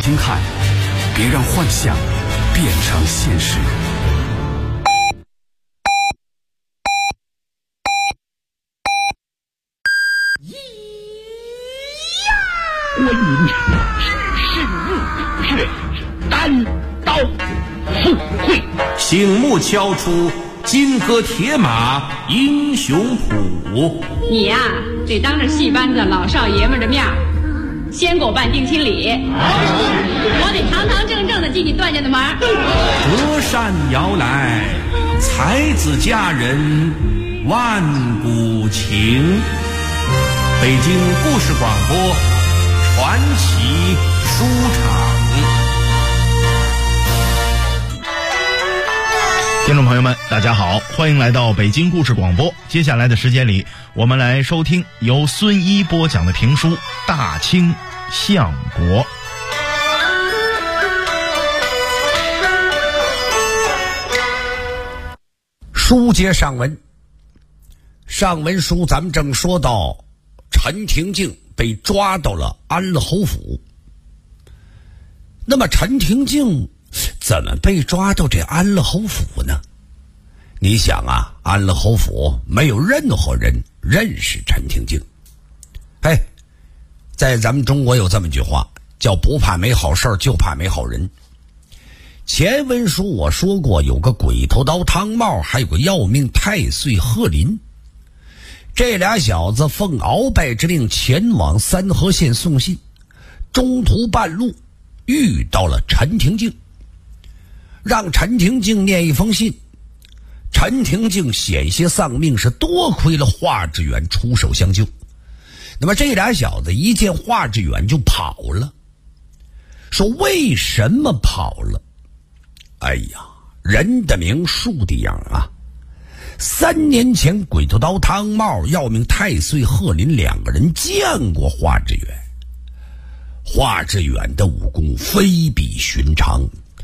睛看，别让幻想变成现实。 观音只是入穴，单刀赴会， 醒目敲出金戈铁马英雄谱。 你呀，得当着戏班子老少爷们的面先给我办定亲礼，我得堂堂正正的进你段家的门。 隔山遥来，才子佳人万古情。北京故事广播传奇书场。 听众朋友们大家好，欢迎来到北京故事广播。接下来的时间里，我们来收听由孙一播讲的评书《大清相国》。 书接上文，上文书咱们正说到陈廷敬被抓到了安乐侯府。那么陈廷敬怎么被抓到这安乐侯府呢？你想啊，安乐侯府没有任何人认识陈廷敬。在咱们中国有这么句话，叫不怕没好事，就怕没好人。前文书我说过，有个鬼头刀汤茂，还有个要命太岁贺林。这俩小子奉鳌拜之令前往三河县送信，中途半路遇到了陈廷敬，让陈廷敬念一封信。陈廷敬险些丧命，是多亏了华志远出手相救。那么这俩小子一见华志远就跑了。说为什么跑了？哎呀，人的名树的样啊！3年前，鬼头刀汤茂、要命太岁贺林两个人见过华志远。华志远的武功非比寻常，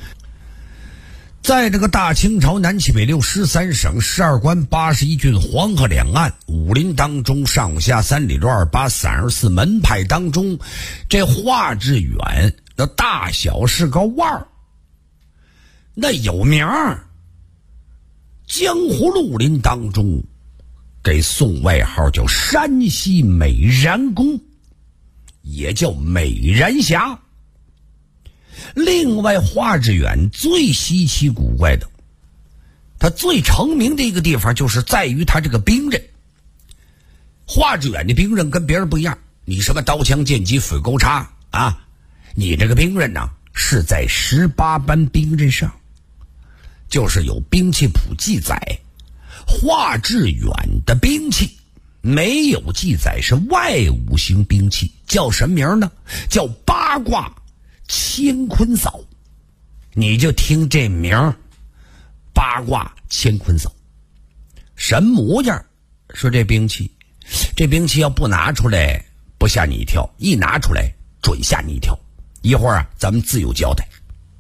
在这个大清朝南七北六13省12关81郡黄河两岸武林当中，上下3里路28、34门派当中，这华志远的大小是个腕儿，那有名儿。江湖绿林当中给送外号叫山西美髯公，也叫美髯侠。另外华志远最稀奇古怪的，他最成名的一个地方就是在于他这个兵刃。华志远的兵刃跟别人不一样，你什么刀枪剑戟斧钩叉啊，你这个兵刃呢是在18般兵刃上，就是有兵器谱记载。华志远的兵器没有记载是外五行兵器，叫什么名呢？叫八卦乾坤扫。你就听这名，八卦乾坤扫什么模样？说这兵器要不拿出来不吓你一跳，一拿出来准吓你一跳。一会儿啊咱们自有交代。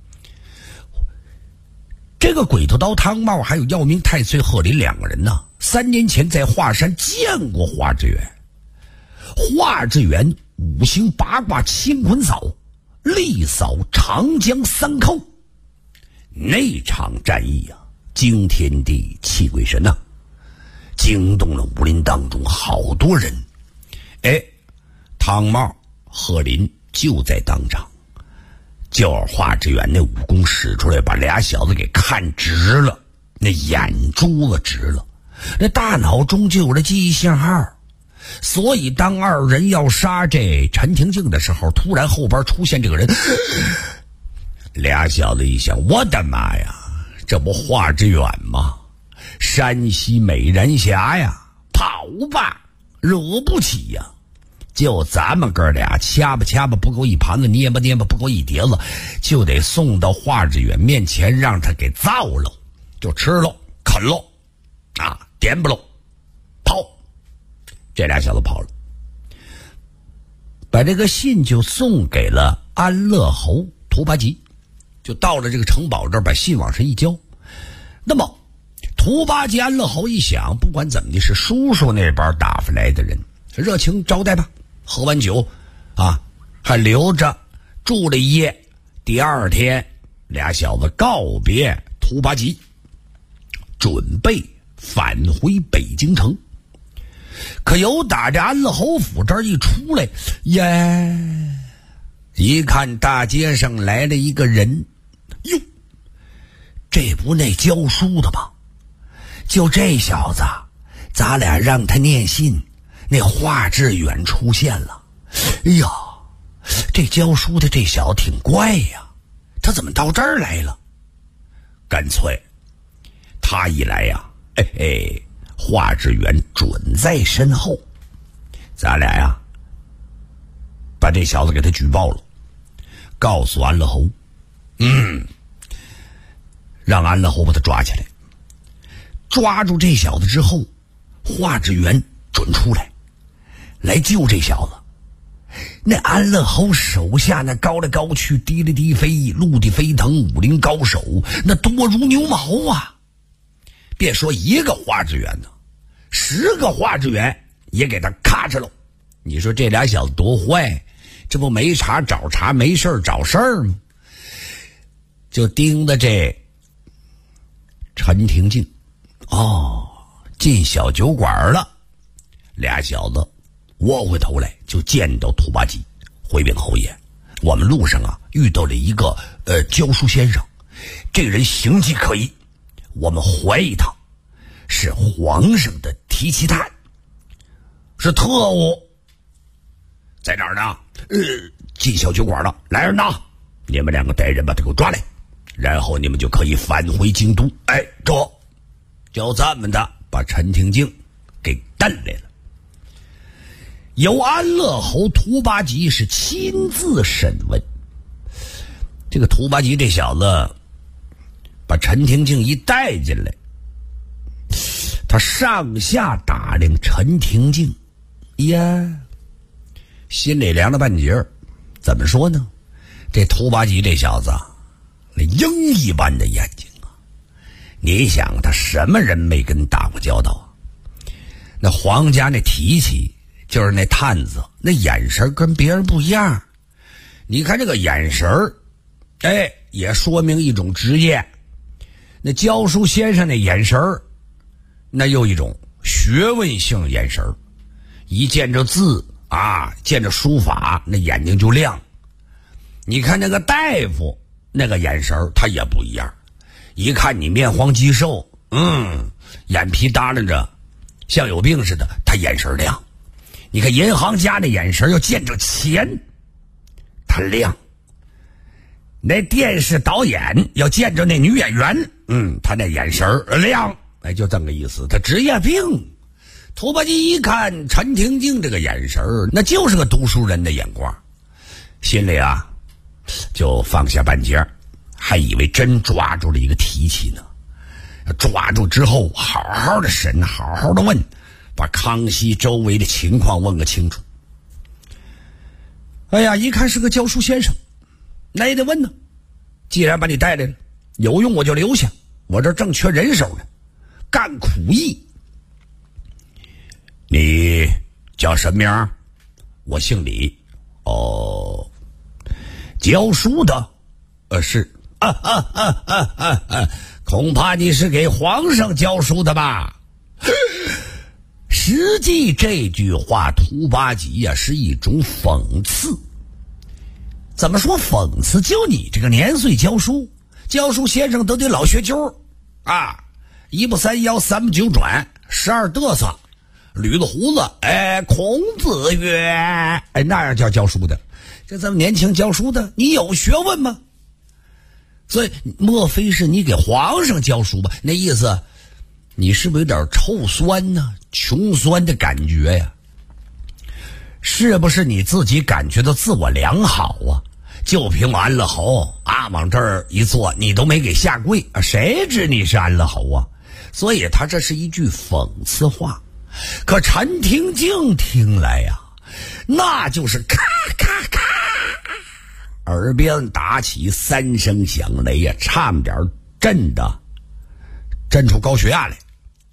这个鬼头刀汤茂还有要命太岁贺林两个人呢，3年前在华山见过华志远。华志远五行八卦乾坤扫，力扫长江3寇。那场战役啊，惊天地泣鬼神啊，惊动了武林当中好多人。汤茂、贺林就在当场。叫华志远那武功使出来，把俩小子给看直了，那眼珠子直了，那大脑中就有了记忆信号。所以当二人要杀这陈廷敬的时候，突然后边出现这个人，俩小子一想，我的妈呀，这不华志远吗？山西美髯侠呀，跑吧，惹不起呀。就咱们哥俩掐吧掐吧不够一盘子，捏吧捏吧不够一碟子，就得送到华志远面前，让他给造了，就吃了啃了啊，点不了跑。这俩小子跑了，把这个信就送给了安乐侯图巴吉，就到了这个城堡这儿，把信往上一交。那么图巴吉安乐侯一想，不管怎么的，是叔叔那边打发来的人，热情招待吧，喝完酒啊，还留着住了一夜， 第二天，俩小子告别兔八吉，准备返回北京城。可由打这安乐侯府这儿一出来，耶，一看大街上来了一个人，哟，这不那教书的吗？就这小子，咱俩让他念信，那华志远出现了。哎呀，这教书的这小子挺怪呀，他怎么到这儿来了？干脆他一来呀，华志远准在身后，咱俩呀把这小子给他举报了，告诉安乐侯，让安乐侯把他抓起来。抓住这小子之后，华志远准出来救这小子。那安乐侯手下那高来高去，低来低飞，陆地飞腾，武林高手那多如牛毛啊！别说一个华志远呢，10个华志远也给他咔哧喽。你说这俩小子多坏，这不没茬找茬，没事找事儿吗？就盯着这陈廷敬进小酒馆了。俩小子窝回头来就见到兔八吉，回禀侯爷，我们路上遇到了一个教书先生，这个人形迹可疑，我们怀疑他是皇上的提旗探，是特务。在哪儿呢？进小酒馆了，来人呐，你们2个带人把他给我抓来，然后你们就可以返回京都。这就这么的把陈廷敬给带来了。由安乐侯兔八吉是亲自审问。这个兔八吉这小子把陈廷敬一带进来，他上下打量陈廷敬，心里凉了半截儿。怎么说呢？这兔八吉这小子那鹰一般的眼睛啊！你想他什么人没跟打过交道啊？那皇家那提起就是那探子，那眼神跟别人不一样。你看这个眼神也说明一种职业。那教书先生那眼神那又一种学问性眼神，一见着字见着书法，那眼睛就亮。你看那个大夫那个眼神他也不一样，一看你面黄肌瘦，眼皮耷拉着像有病似的，他眼神亮。你看银行家的眼神要见着钱他亮，那电视导演要见着那女演员他那眼神亮。就这么个意思，他职业病。兔八吉一看陈廷敬这个眼神那就是个读书人的眼光，心里就放下半截，还以为真抓住了一个提旗呢。抓住之后好好的审，好好的问，把康熙周围的情况问个清楚。一看是个教书先生，那也得问呢。既然把你带来了，有用我就留下，我这正缺人手呢，干苦役。你叫什么名？我姓李。教书的？是。恐怕你是给皇上教书的吧？实际这句话兔八吉是一种讽刺。怎么说讽刺？就你这个年岁教书先生都得老学究一不三腰，三不九转，12嘚瑟，捋着胡子，孔子曰，那样叫教书的。这么年轻教书的，你有学问吗？所以莫非是你给皇上教书吧？那意思你是不是有点臭酸呢？穷酸的感觉呀？是不是你自己感觉到自我良好啊？就凭安乐侯往这儿一坐，你都没给下跪谁知你是安乐侯啊？所以他这是一句讽刺话。可陈廷敬听来那就是咔咔咔，耳边打起3声响雷差点震出高血压来。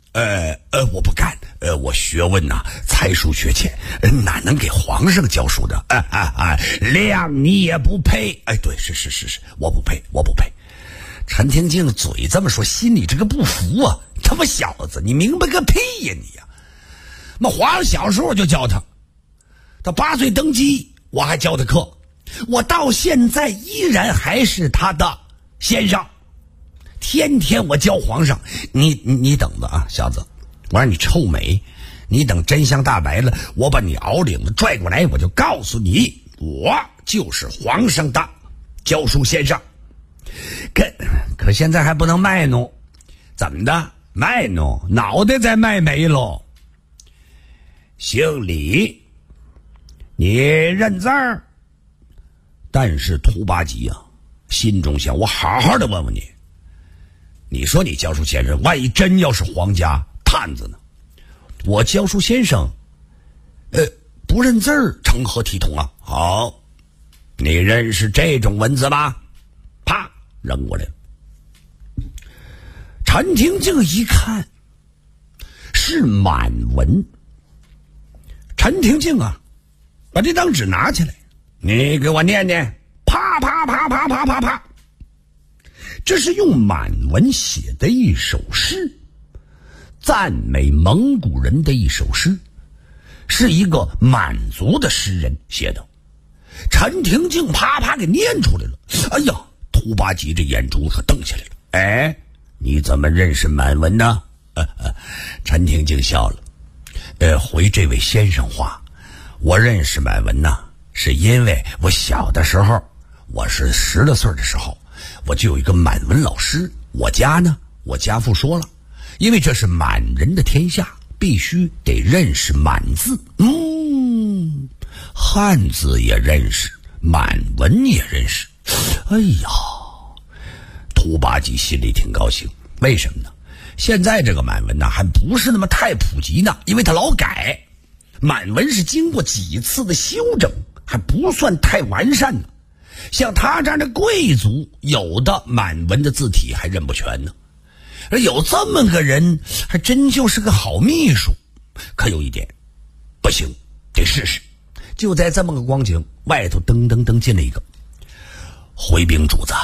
我不干，我学问呐，才疏学浅，哪能给皇上教书的？谅你也不配。对，是，我不配。陈廷敬嘴这么说，心里这个不服啊！他妈小子，你明白个屁呀你呀！那皇上小时候就教他8岁登基，我还教他课，我到现在依然还是他的先生。天天我教皇上，你等着啊，小子，我让你臭美，你等真相大白了，我把你袄领子拽过来，我就告诉你，我就是皇上的教书先生。可现在还不能卖弄，怎么的？卖弄脑袋再卖没喽。姓李，你认字儿。但是兔八吉啊，心中想，我好好的问问你，你说你教书先生，万一真要是皇家探子呢？我教书先生不认字儿，成何体统啊？好，你认识这种文字吗？啪，扔过来了。陈廷敬一看是满文。陈廷敬啊，把这张纸拿起来，你给我念念。啪啪啪啪啪啪啪，这是用满文写的一首诗，赞美蒙古人的一首诗，是一个满族的诗人写的。陈廷敬啪啪给念出来了。哎呀，兔八吉这眼珠可瞪起来了。你怎么认识满文呢？陈廷敬笑了。回这位先生话，我认识满文呢，是因为我小的时候，我是10来岁的时候，我就有一个满文老师。我家父说了，因为这是满人的天下，必须得认识满字。汉字也认识，满文也认识。哎呀，兔八吉心里挺高兴。为什么呢？现在这个满文呢，还不是那么太普及呢，因为它老改。满文是经过几次的修整，还不算太完善呢。像他这样的贵族，有的满文的字体还认不全呢。而有这么个人，还真就是个好秘书。可有一点，不行，得试试。就在这么个光景，外头噔噔噔进了一个回禀主子，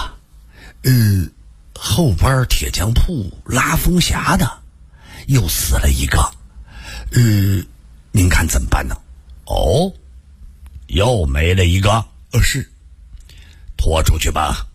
后边铁匠铺拉风匣的又死了一个，您看怎么办呢？又没了一个？是，拖出去吧。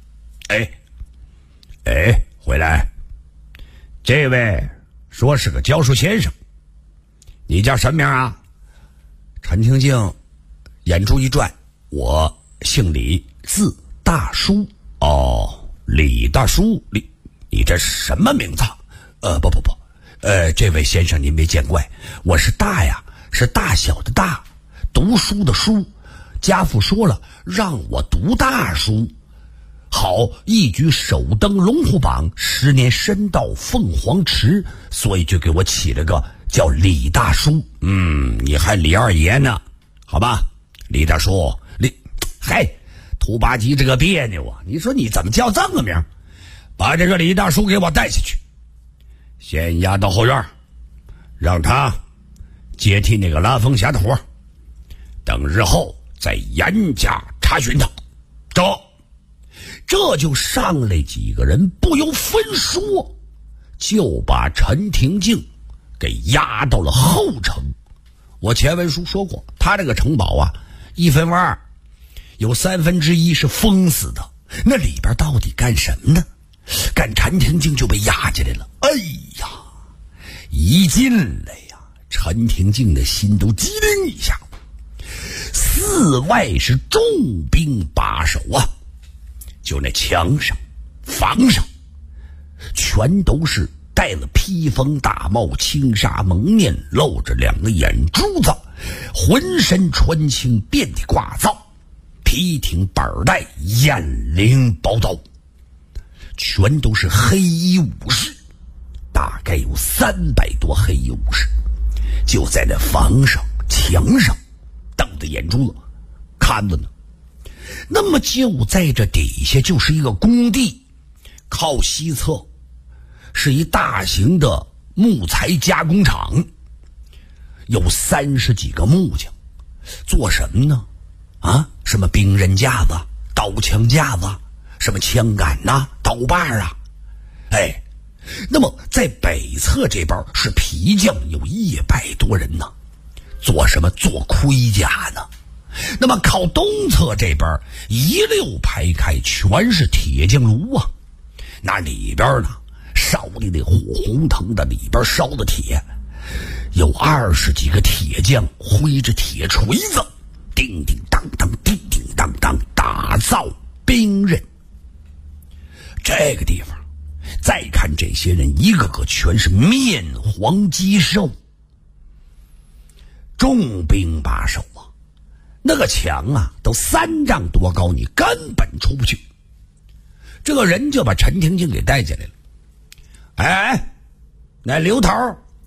回来，这位说是个教书先生，你叫什么名啊？陈廷敬眼珠一转，我姓李，字大叔。李大叔，你这什么名字？不，这位先生您别见怪，我是大呀，是大小的大，读书的书。家父说了，让我读大书，好一举首登龙虎榜，10年深到凤凰池，所以就给我起了个叫李大叔。你还李二爷呢？好吧，李大叔，兔八吉这个别扭啊！你说你怎么叫这个名？把这个李大叔给我带下去，先押到后院，让他接替那个拉风匣的活，等日后再严加查询他。这就上来几个人，不由分说，就把陈廷敬给押到了后城。我前文书说过，他这个城堡啊，1分为2，有1/3是封死的，那里边到底干什么呢？干陈廷敬就被押进来了。哎呀，一进来呀，陈廷敬的心都机灵一下。4外是重兵把守啊，就那墙上、房上，全都是戴了披风大帽、轻纱蒙面，露着2个眼珠子，浑身穿青，遍体挂造，皮挺板带，雁翎宝刀，全都是黑衣武士，大概有300多黑衣武士，就在那房上、墙上瞪着眼珠子看着呢。那么就在这底下就是一个工地，靠西侧是一大型的木材加工厂，有30几个木匠，做什么呢？什么兵刃架子、刀枪架子，什么枪杆呐、刀把啊。那么在北侧这边是皮匠，有100多人呢，做什么？做盔甲呢。那么靠东侧这边一溜排开全是铁匠炉啊，那里边呢烧的那火红腾的，里边烧的铁，有20几个铁匠挥着铁锤子，叮叮当当，叮叮当当，打造兵刃。这个地方再看这些人，一个个全是面黄肌瘦，重兵把守啊。那个墙啊都3丈多高，你根本出不去。这个人就把陈廷敬给带进来了。那刘头，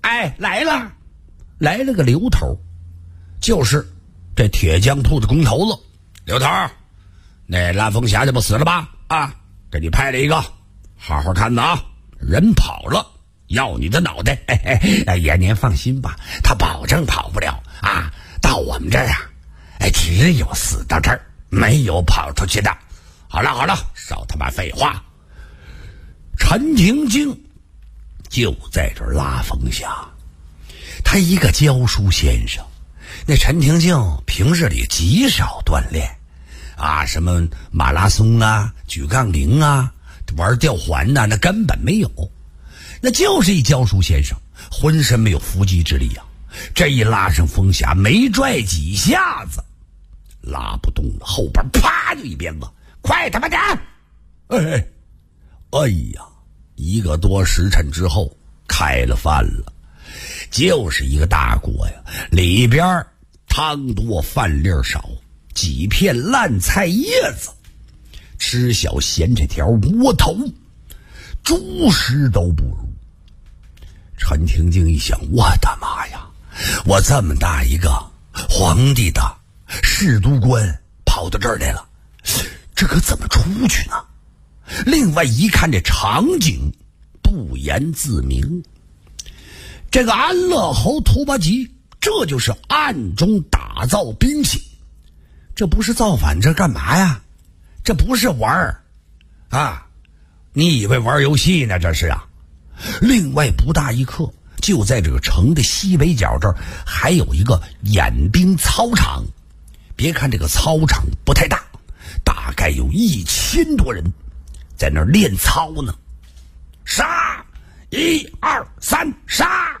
来了个刘头，就是这铁匠铺的工头子。刘头，那蓝凤霞就不死了吧？给你派了一个，好好看呐。人跑了，要你的脑袋。爷您放心吧，他保证跑不了啊。到我们这儿啊，只有死到这儿，没有跑出去的。好了，少他妈废话。陈廷敬就在这儿拉风下，他一个教书先生，那陈廷敬平日里极少锻炼什么马拉松啊、举杠铃啊、玩吊环呐，那根本没有。那就是一教书先生，浑身没有伏击之力啊。这一拉上风匣，没拽几下子拉不动了，后边啪就一鞭子，快他妈点！1个多时辰之后开了饭了，就是一个大锅呀，里边汤多饭粒少，几片烂菜叶子，吃小咸菜条，窝头，猪食都不如。陈廷敬一想，我的妈呀，我这么大一个皇帝的侍都官跑到这儿来了，这可怎么出去呢？另外一看这场景，不言自明。这个安乐侯图巴吉，这就是暗中打造兵器，这不是造反，这干嘛呀？这不是玩儿你以为玩游戏呢？这是啊。另外不大一刻，就在这个城的西北角这儿还有一个演兵操场。别看这个操场不太大，大概有1000多人在那儿练操呢。杀！1、2、3，杀！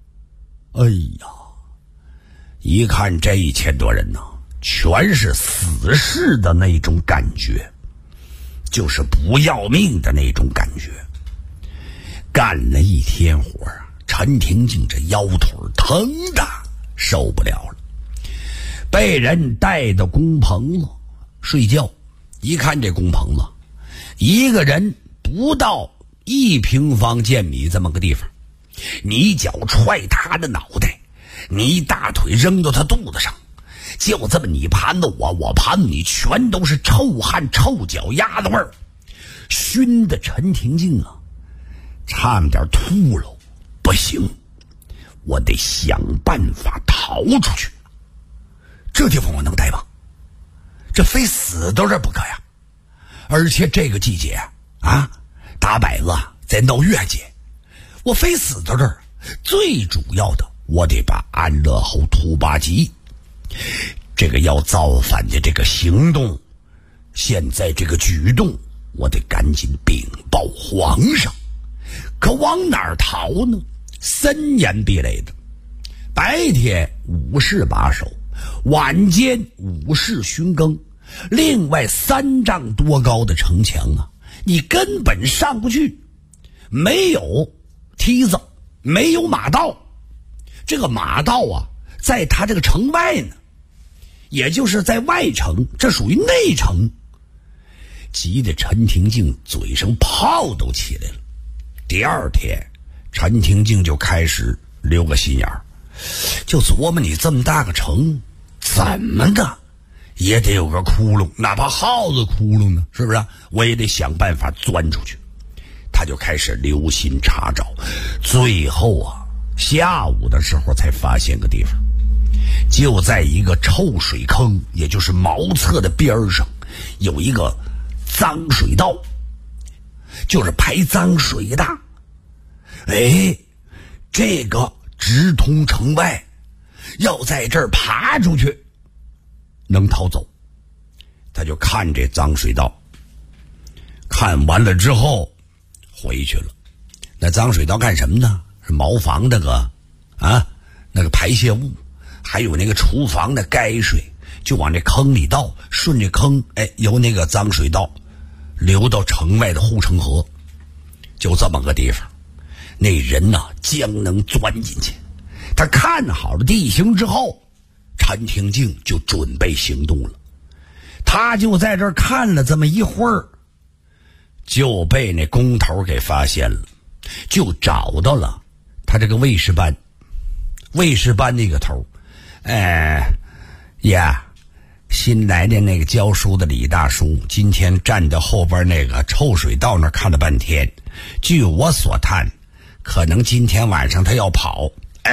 一看这1000多人呢，全是死士的那种感觉，就是不要命的那种感觉。干了一天活陈廷敬这腰腿疼的受不了了，被人带到工棚了睡觉。一看这工棚了，一个人不到1平方剑米这么个地方，你一脚踹他的脑袋，你一大腿扔到他肚子上，就这么你盘子我盘子你，全都是臭汗臭脚丫子味儿，熏的陈廷敬差点吐了。不行，我得想办法逃出去。这地方我能待吗？这非死到这不可呀！而且这个季节大摆子在闹月节，我非死到这儿。最主要的，我得把安乐侯图巴吉这个要造反的这个行动，现在这个举动，我得赶紧禀报皇上。可往哪儿逃呢？森严壁垒的，白天武士把守，晚间武士巡更。另外3丈多高的城墙你根本上不去，没有梯子，没有马道。这个马道在他这个城外呢，也就是在外城，这属于内城。急得陈廷敬嘴上泡都起来了。第2天，陈廷敬就开始留个心眼儿，就琢磨你这么大个城，怎么的也得有个窟窿，哪怕耗子窟窿呢，是不是？我也得想办法钻出去。 他就开始留心查找，最后啊，下午的时候才发现个地方，就在一个臭水坑，也就是茅厕的边上，有一个脏水道，就是排脏水的。哎，这个直通城外，要在这儿爬出去能逃走。他就看这脏水道，看完了之后回去了。那脏水道干什么呢？是茅房那个那个排泄物，还有那个厨房的泔水，就往这坑里倒，顺着坑，由那个脏水道流到城外的护城河。就这么个地方，那人呢将能钻进去。他看好了地形之后，陈廷敬就准备行动了。他就在这儿看了这么一会儿，就被那工头给发现了，就找到了他这个卫士班那个头。新来的那个教书的李大叔今天站在后边那个臭水道那看了半天，据我所探，可能今天晚上他要跑。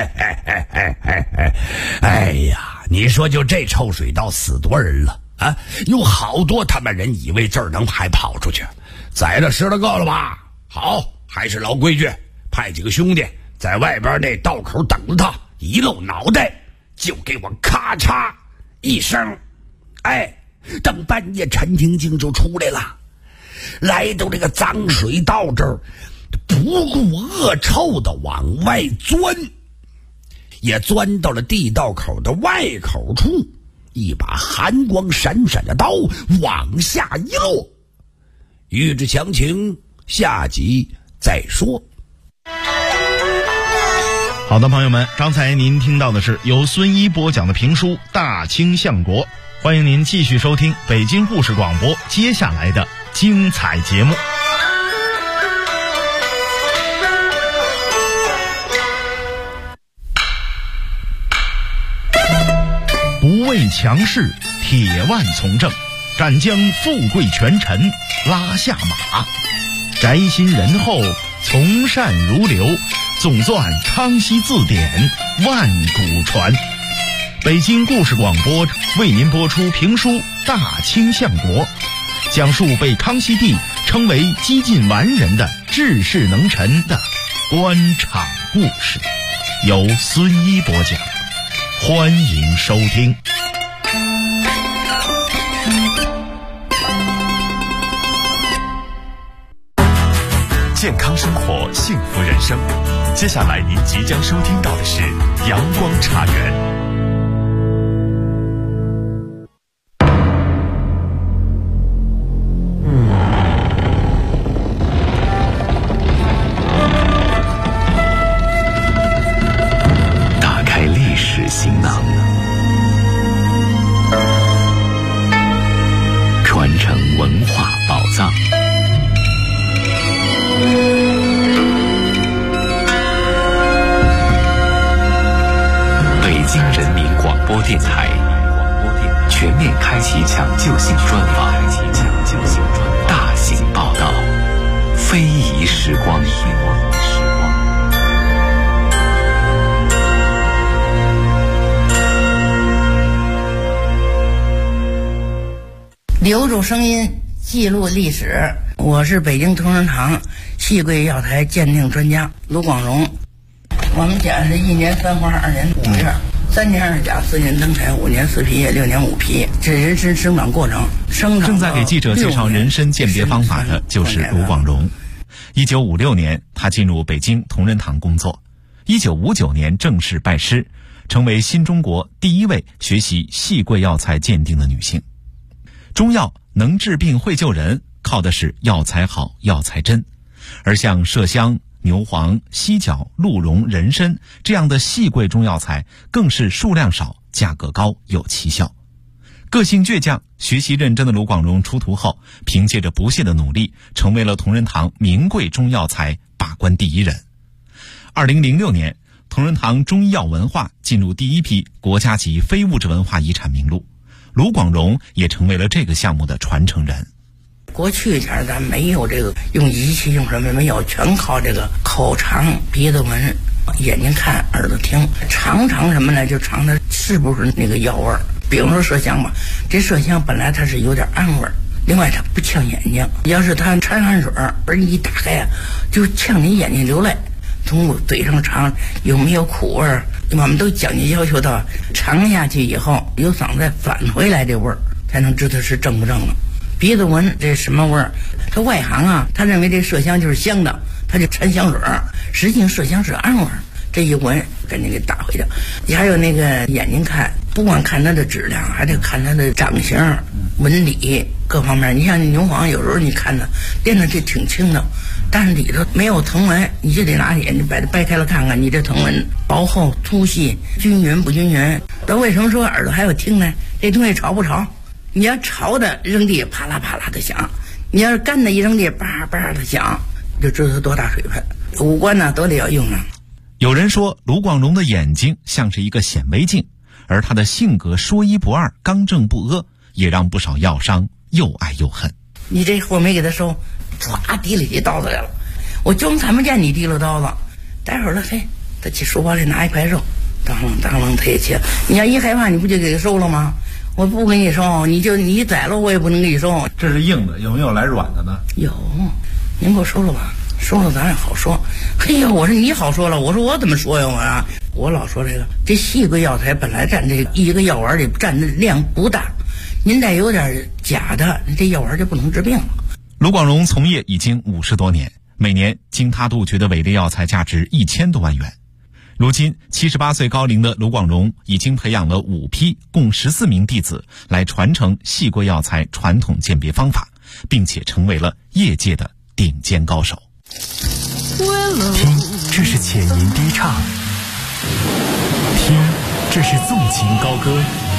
你说就这臭水道死多人了啊！有好多他们人以为这儿能还跑出去，宰了10来个了吧？好，还是老规矩，派几个兄弟在外边那道口等着他，一露脑袋就给我咔嚓一声。等半夜陈廷敬就出来了，来到这个脏水道这儿，不顾恶臭的往外钻，也钻到了地道口的外口处，一把寒光闪闪的刀往下一落。欲知详情，下集再说。 好的，朋友们，刚才您听到的是由孙一播讲的评书《大清相国》，欢迎您继续收听北京故事广播接下来的精彩节目。不畏强势，铁腕从政，敢将富贵权臣拉下马，宅心仁厚，从善如流，总纂康熙字典，万古传。北京故事广播为您播出评书《大清相国》，讲述被康熙帝称为几近完人的治世能臣的官场故事，由孙一播讲，欢迎收听。 健康生活，幸福人生。接下来您即将收听到的是阳光茶园。 打开历史行囊，传承文化宝藏。北京人民广播电台全面开启抢救性专访，大型报道，非遗时光。 留住声音，记录历史。我是北京同仁堂细桂药材鉴定专家卢广荣。我们讲是1年3花2年5月，3年2甲4年登产5年4皮6年5皮，这人参生长过程。 正在给记者介绍人参鉴别方法的就是卢广荣。1956年，他进入北京同仁堂工作。1959年正式拜师，成为新中国第一位学习细桂药材鉴定的女性。中药能治病会救人，靠的是药材好、药材真。而像麝香、牛黄、犀角、鹿茸、人参这样的细桂中药材，更是数量少、价格高、有奇效。个性倔强、学习认真的卢广荣出徒后，凭借着不懈的努力，成为了同仁堂名贵中药材把关第一人。2006年，同仁堂中医药文化进入第一批国家级非物质文化遗产名录，卢广荣也成为了这个项目的传承人。 过去前咱没有这个用仪器用什么没有，全靠这个口尝鼻子闻，眼睛看耳朵听，尝什么呢？就尝它是不是那个药味儿。比如说麝香吧，这麝香本来它是有点暗味儿，另外它不呛眼睛，要是它掺汗水而你一打开啊，就呛你眼睛流泪。从嘴上尝有没有苦味儿，我们都讲究要求到尝下去以后有嗓子再返回来这味儿，才能知道是正不正了。鼻子闻这什么味儿？他外行啊，他认为这麝香就是香的，他就掺香水儿，实际上麝香是暗味儿。这一闻赶紧给打回去。你还有那个眼睛看，不光看它的质量，还得看它的长相、纹理各方面。你像牛黄，有时候你看它变得这挺轻的，但是里头没有藤纹，你就得拿眼睛把它掰开了看看，你这藤纹薄厚、粗细、均匀不均匀。那为什么说耳朵还有听呢？这东西潮不潮？你要潮的扔地啪啦啪啦的响，你要是干的一扔地叭叭的响，就知道它多大水分。五官呢都得要用上。 有人说卢广荣的眼睛像是一个显微镜，而他的性格说一不二、刚正不阿，也让不少药商又爱又恨。 你这货没给他收，唰提了起刀子来了，我就看不见你提了刀子。待会儿了，嘿，他去书包里拿一块肉，当啷他也切。你要一害怕，你不就给他收了吗？我不给你收，你宰了我也不能给你收。 这是硬的，有没有来软的呢？ 有，您给我收了吧。说了咱也好说。嘿呀，我说你好说了，我说我怎么说呀？我老说这细桂药材本来占这一个药丸里占的量不大，您再有点假的，这药丸就不能治病了。 卢广荣从业已经50多年，每年经他杜绝的伪劣药材价值1000多万元。如今78岁高龄的卢广荣已经培养了5批共14名弟子来传承细桂药材传统鉴别方法，并且成为了业界的顶尖高手。 听，这是浅吟低唱；听，这是纵情高歌；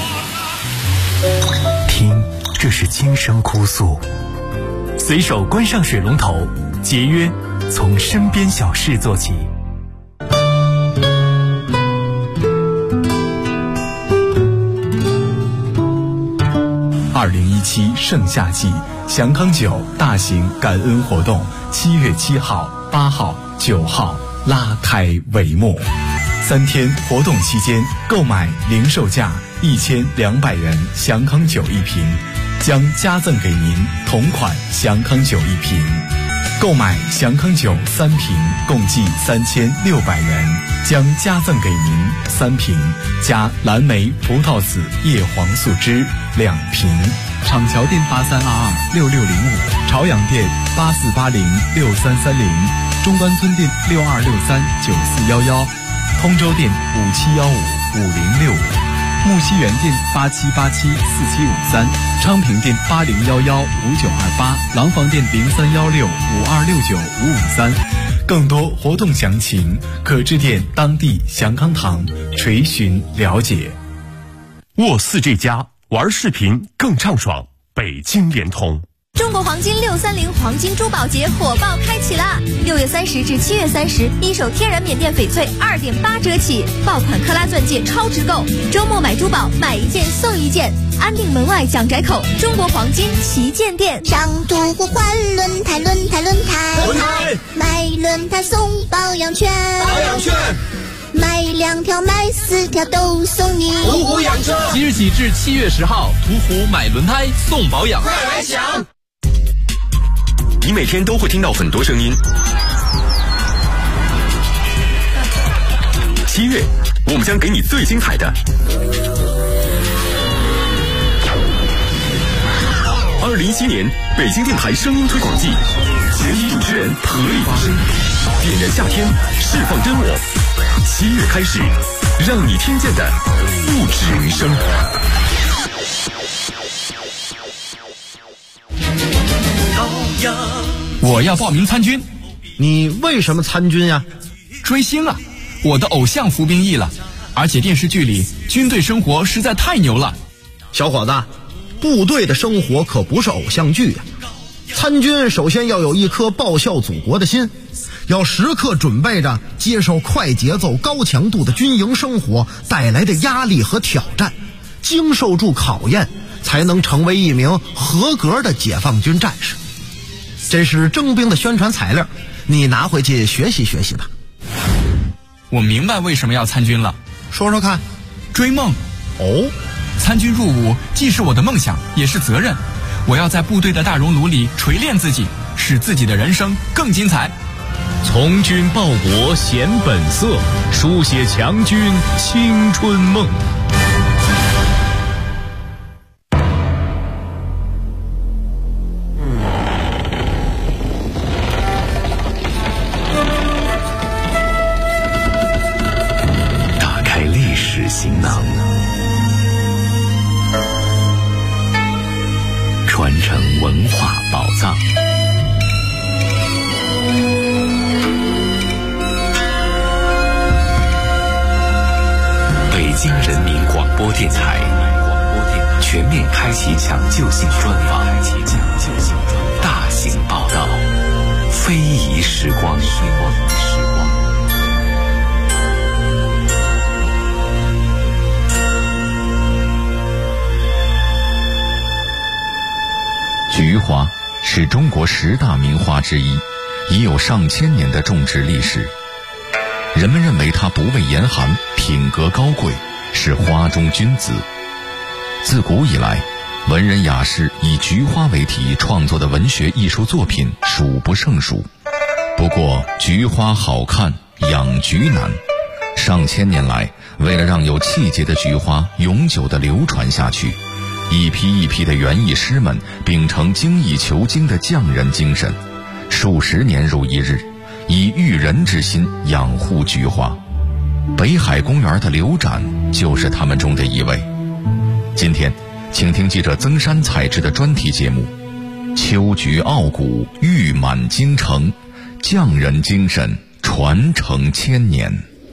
听，这是轻声哭诉。随手关上水龙头，节约从身边小事做起。2017盛夏季祥康酒大型感恩活动7月7号、8号、9号拉开帷幕。3天活动期间，购买零售价1200元祥康酒1瓶，将加赠给您同款祥康酒1瓶。购买祥康酒3瓶，共计3600元，将加赠给您3瓶加蓝莓葡萄籽叶黄素汁2瓶。厂桥店83226605，朝阳店84806330，中关村店62639411，通州店57155065，木樨园店87874753，昌平店80115928，廊坊店031652695553。更多活动详情可致电当地祥康堂垂询了解。 沃4这家玩视频更畅爽，北京联通。 中国黄金630黄金珠宝节火爆开启啦！6月30至7月30，一手天然缅甸翡翠2.8折起，爆款克拉钻戒超值购，周末买珠宝买1件送1件，安定门外蒋宅口中国黄金旗舰店。 上途互换轮胎，买轮胎送保养券，买2条买4条都送你。 途虎养车，即日起至7月10号，途虎买轮胎送保养，快来抢！ 你每天都会听到很多声音。7月，我们将给你最精彩的。2017年北京电台声音推广季，全体主持人合力发声，点燃夏天，释放真我。7月开始，让你听见的不止于声。 我要报名参军。 你为什么参军呀？ 追星啊！我的偶像服兵役了，而且电视剧里军队生活实在太牛了。 小伙子，部队的生活可不是偶像剧呀。参军首先要有一颗报效祖国的心，要时刻准备着接受快节奏高强度的军营生活带来的压力和挑战，经受住考验，才能成为一名合格的解放军战士。 这是征兵的宣传材料，你拿回去学习学习吧。 我明白为什么要参军了， 说说看。 追梦。 哦， 参军入伍既是我的梦想，也是责任。我要在部队的大熔炉里锤炼自己，使自己的人生更精彩。 从军报国显本色，书写强军青春梦。打开历史行囊，传承文化宝藏。北京人民广播电台全面开启抢救性专访，大型报道，非遗时光。菊花是中国10大名花之一，已有上千年的种植历史。人们认为它不畏严寒，品格高贵，是花中君子。自古以来，文人雅士以菊花为题创作的文学艺术作品数不胜数。不过，菊花好看，养菊难。上千年来，为了让有气节的菊花永久地流传下去，一批一批的园艺师们秉承精益求精的匠人精神，数十年如一日，以育人之心养护菊花。北海公园的刘展就是他们中的一位。今天，请听记者曾山采制的专题节目《秋菊傲骨，誉满京城》，匠人精神传承千年。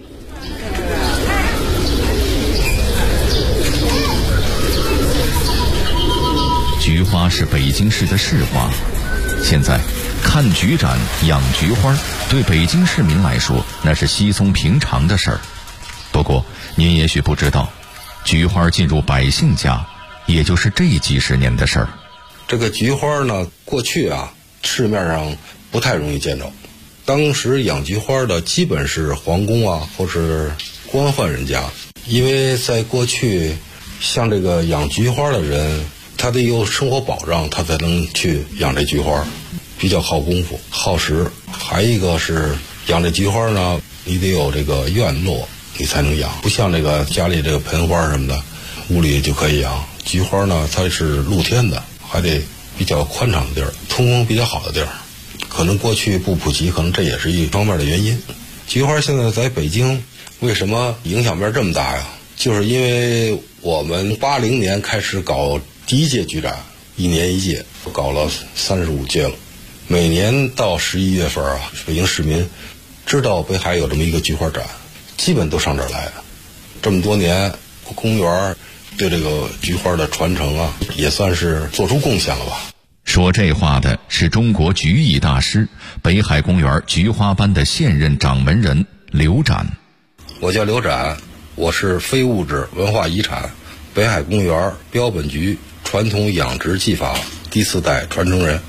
菊花是北京市的市花，现在看菊展、养菊花，对北京市民来说那是稀松平常的事儿。不过您也许不知道，菊花进入百姓家，也就是这几十年的事儿。 这个菊花呢，过去啊，市面上不太容易见着。当时养菊花的基本是皇宫啊，或是官宦人家，因为在过去，像这个养菊花的人，他得有生活保障，他才能去养这菊花，比较耗功夫、耗时。还一个是养这菊花呢，你得有这个院落，你才能养，不像这个家里这个盆花什么的，屋里就可以养。菊花呢，它是露天的，还得比较宽敞的地儿，通风比较好的地儿。可能过去不普及，可能这也是一方面的原因。菊花现在在北京为什么影响面这么大呀？就是因为我们80年开始搞第一届菊展，1年1届，搞了35届了。每年到11月份啊，北京市民知道北海有这么一个菊花展，基本都上这儿来。这么多年，公园对这个菊花的传承啊，也算是做出贡献了吧。 说这话的是中国菊艺大师、北海公园菊花班的现任掌门人刘展。 我叫刘展，我是非物质文化遗产北海公园标本菊传统养殖技法第4代传承人。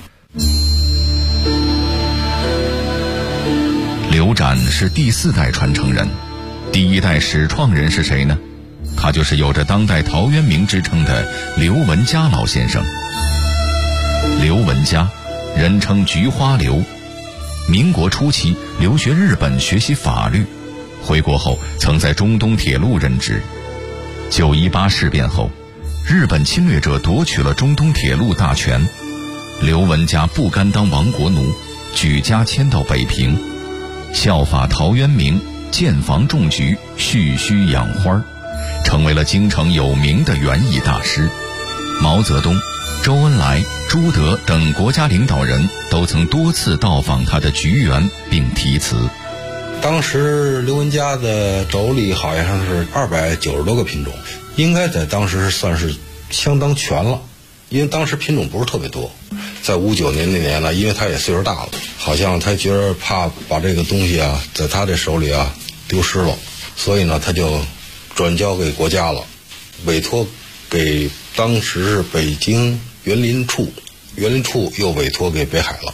刘展是第4代传承人，第1代始创人是谁呢？他就是有着当代陶渊明之称的刘文嘉老先生。刘文嘉，人称菊花刘。民国初期留学日本学习法律，回国后曾在中东铁路任职。918事变后，日本侵略者夺取了中东铁路大权，刘文嘉不甘当亡国奴，举家迁到北平，效法陶渊明，建房种菊，蓄须养花，成为了京城有名的园艺大师。毛泽东、周恩来、朱德等国家领导人都曾多次到访他的菊园并题词。 当时刘文嘉的手里好像是290多个品种，应该在当时算是相当全了，因为当时品种不是特别多。在59年那年呢，因为他也岁数大了，好像他觉得怕把这个东西啊在他这手里啊丢失了，所以呢他就转交给国家了，委托给当时是北京园林处，园林处又委托给北海了。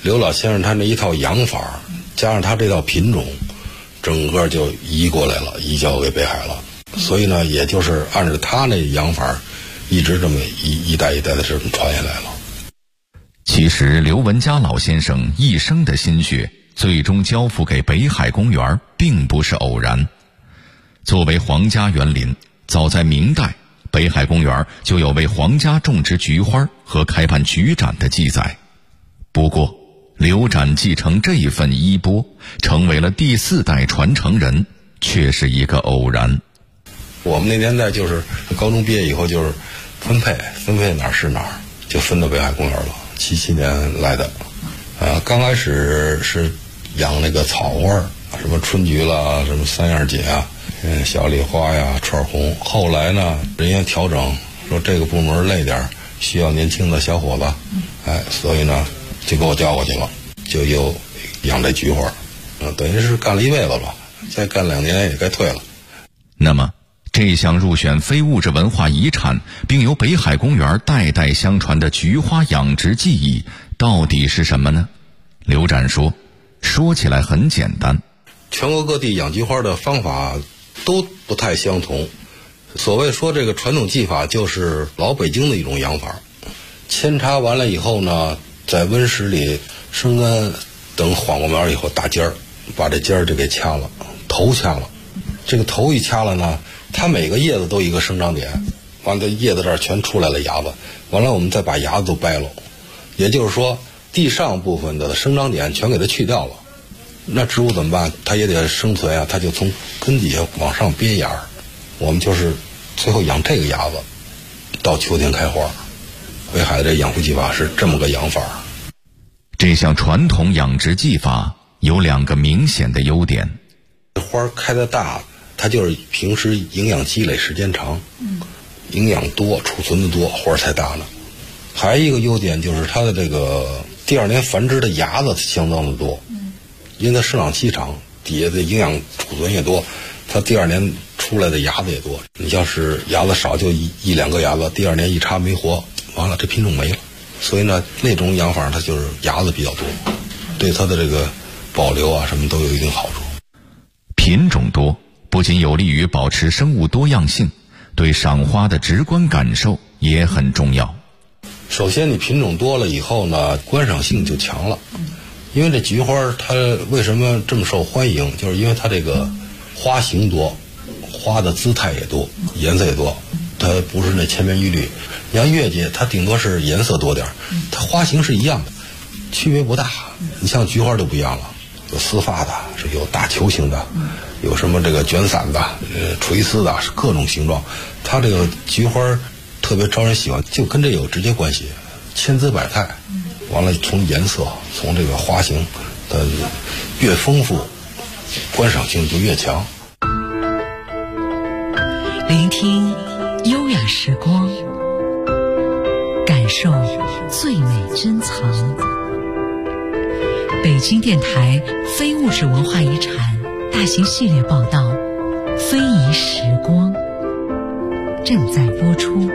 刘老先生他那一套养法，加上他这套品种，整个就移过来了，移交给北海了。所以呢，也就是按照他那养法，一直这么一代一代的这么传下来了。 其实刘文佳老先生一生的心血最终交付给北海公园并不是偶然。作为皇家园林，早在明代，北海公园就有为皇家种植菊花和开办菊展的记载。不过刘展继承这一份衣钵，成为了第4代传承人，却是一个偶然。 我们那年代就是高中毕业以后就是分配哪儿是哪儿，就分到北海公园了。77年来的，刚开始是养那个草花，什么春菊啦，什么三样锦啊，小梨花呀，串红。后来呢，人家调整说这个部门累点，需要年轻的小伙子，所以呢就给我调过去了，就又养这菊花，等于是干了一辈子吧，再干2年也该退了。 那么这项入选非物质文化遗产并由北海公园代代相传的菊花养殖技艺到底是什么呢？刘展说起来很简单， 全国各地养菊花的方法都不太相同。所谓说这个传统技法，就是老北京的一种养法。扦插完了以后呢，在温室里生干，等缓过苗以后打尖儿，把这尖儿就给掐了，头掐了。这个头一掐了呢，它每个叶子都有一个生长点，完了叶子这儿全出来了芽子，完了我们再把芽子都掰了，也就是说地上部分的生长点全给它去掉了。那植物怎么办？它也得生存啊，它就从根底下往上憋芽儿。我们就是最后养这个芽子，到秋天开花。北海的这养护技法是这么个养法。 这项传统养殖技法有2个明显的优点。 花开得大，它就是平时营养积累时间长，营养多，储存的多，花才大呢。还有一个优点就是它的这个第2年繁殖的芽子相当的多，因为它生长期长，底下的营养储存也多，它第2年出来的芽子也多。你要是芽子少，就一两个芽子，第2年一插没活，完了这品种没了。所以呢，那种养法它就是芽子比较多，对它的这个保留啊什么都有一定好处。 品种多不仅有利于保持生物多样性，对赏花的直观感受也很重要。 首先你品种多了以后呢，观赏性就强了。因为这菊花它为什么这么受欢迎，就是因为它这个花型多，花的姿态也多，颜色也多，它不是那千篇一律。你像月季，它顶多是颜色多点，它花型是一样的，区别不大。你像菊花就不一样了，有丝发的，是有大球形的，有什么这个卷伞的，垂丝的，是各种形状。它这个菊花特别招人喜欢，就跟这有直接关系，千姿百态。完了，从颜色，从这个花型的越丰富，观赏性就越强。 聆听优雅时光，感受最美珍藏。北京电台非物质文化遗产大型系列报道《非遗时光》正在播出。